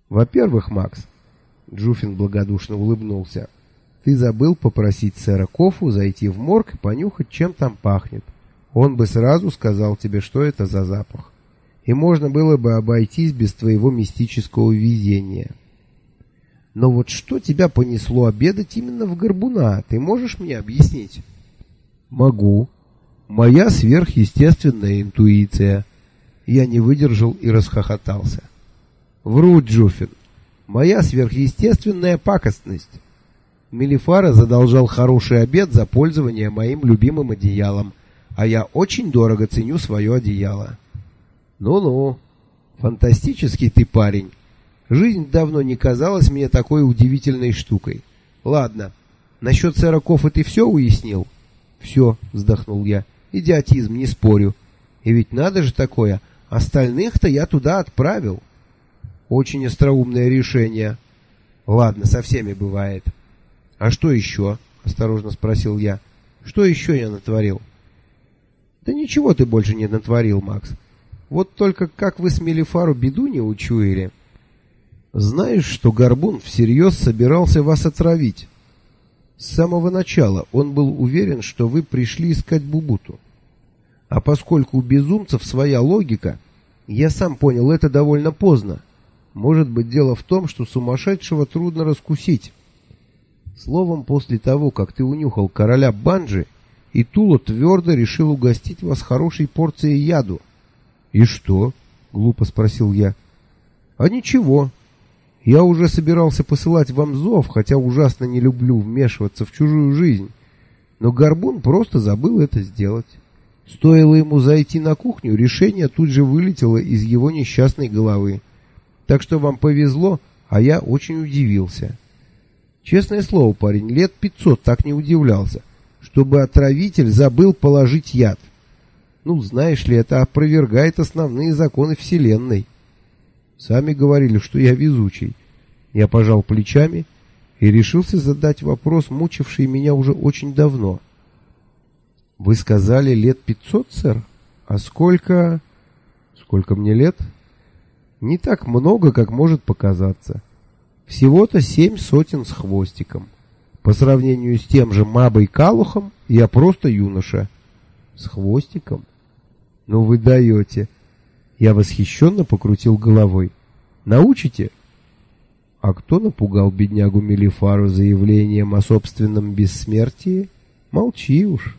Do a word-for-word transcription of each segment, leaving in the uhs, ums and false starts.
Во-первых, Макс, Джуфин благодушно улыбнулся, ты забыл попросить сэра Кофу зайти в морг и понюхать, чем там пахнет. Он бы сразу сказал тебе, что это за запах. И можно было бы обойтись без твоего мистического везения. Но вот что тебя понесло обедать именно в Горбуна, ты можешь мне объяснить? Могу. Моя сверхъестественная интуиция. Я не выдержал и расхохотался. Вру, Джуфин. Моя сверхъестественная пакостность. Мелифара задолжал хороший обед за пользование моим любимым одеялом, а я очень дорого ценю свое одеяло. Ну-ну, фантастический ты парень. Жизнь давно не казалась мне такой удивительной штукой. Ладно, насчет сэра Кофа ты все уяснил? Все, вздохнул я. Идиотизм, не спорю. И ведь надо же такое, остальных-то я туда отправил. Очень остроумное решение. Ладно, со всеми бывает. А что еще? Осторожно спросил я. Что еще я натворил? Да ничего ты больше не натворил, Макс. Вот только как вы с Мелифару беду не учуяли. Знаешь, что Горбун всерьез собирался вас отравить? С самого начала он был уверен, что вы пришли искать Бубуту. А поскольку у безумцев своя логика, я сам понял это довольно поздно. Может быть, дело в том, что сумасшедшего трудно раскусить. Словом, после того, как ты унюхал короля Банджи, Итула твердо решил угостить вас хорошей порцией яду. «И что?» — глупо спросил я. «А ничего. Я уже собирался посылать вам зов, хотя ужасно не люблю вмешиваться в чужую жизнь. Но Горбун просто забыл это сделать. Стоило ему зайти на кухню, решение тут же вылетело из его несчастной головы. Так что вам повезло, а я очень удивился. Честное слово, парень, лет пятьсот так не удивлялся, чтобы отравитель забыл положить яд. Ну, знаешь ли, это опровергает основные законы Вселенной. Сами говорили, что я везучий. Я пожал плечами и решился задать вопрос, мучивший меня уже очень давно. Вы сказали, лет пятьсот, сэр? А сколько... Сколько мне лет? Не так много, как может показаться. Всего-то семь сотен с хвостиком. По сравнению с тем же Мабой Калухом, я просто юноша. С хвостиком? Ну вы даете. Я восхищенно покрутил головой. Научите? А кто напугал беднягу Мелифару заявлением о собственном бессмертии? Молчи уж.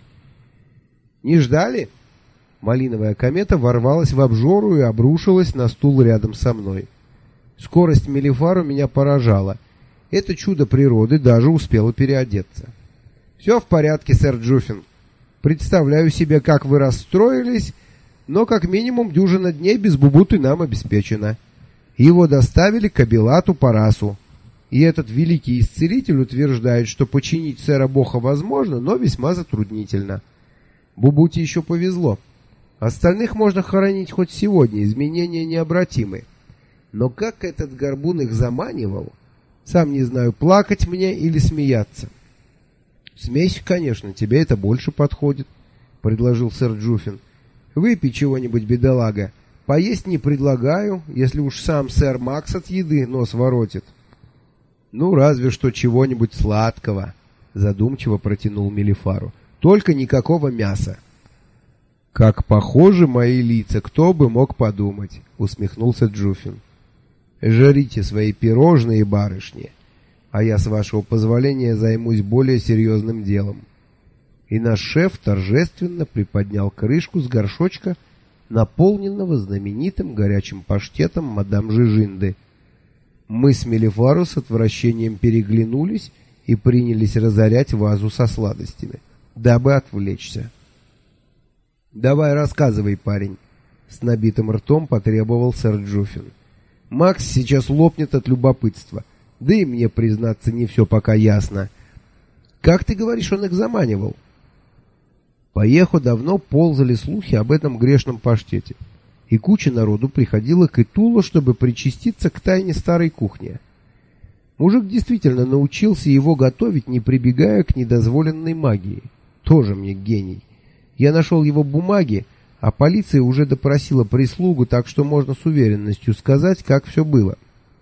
Не ждали? Малиновая комета ворвалась в обжору и обрушилась на стул рядом со мной. Скорость Мелифару меня поражала. Это чудо природы даже успело переодеться. Все в порядке, сэр Джуфин. Представляю себе, как вы расстроились, но как минимум дюжина дней без Бубуты нам обеспечена. Его доставили к Абилату Парасу. И этот великий исцелитель утверждает, что починить сэра Боха возможно, но весьма затруднительно. Бубуте еще повезло. Остальных можно хоронить хоть сегодня, изменения необратимы. Но как этот Горбун их заманивал, сам не знаю, плакать мне или смеяться. Смейся, конечно, тебе это больше подходит, предложил сэр Джуфин. Выпей чего-нибудь, бедолага. Поесть не предлагаю, если уж сам сэр Макс от еды нос воротит. Ну, разве что чего-нибудь сладкого, задумчиво протянул Мелифару. Только никакого мяса. Как похожи мои лица, кто бы мог подумать, усмехнулся Джуфин. Жарите свои пирожные, барышни, а я, с вашего позволения, займусь более серьезным делом. И наш шеф торжественно приподнял крышку с горшочка, наполненного знаменитым горячим паштетом мадам Жижинды. Мы с Мелифару с отвращением переглянулись и принялись разорять вазу со сладостями, дабы отвлечься. «Давай рассказывай, парень», — с набитым ртом потребовал сэр Джуфин. «Макс сейчас лопнет от любопытства, да и мне, признаться, не все пока ясно. Как ты говоришь, он их заманивал?» По Ехо давно ползали слухи об этом грешном паштете, и куча народу приходила к Итулу, чтобы причаститься к тайне старой кухни. Мужик действительно научился его готовить, не прибегая к недозволенной магии. Тоже мне гений. Я нашел его бумаги, а полиция уже допросила прислугу, так что можно с уверенностью сказать, как все было.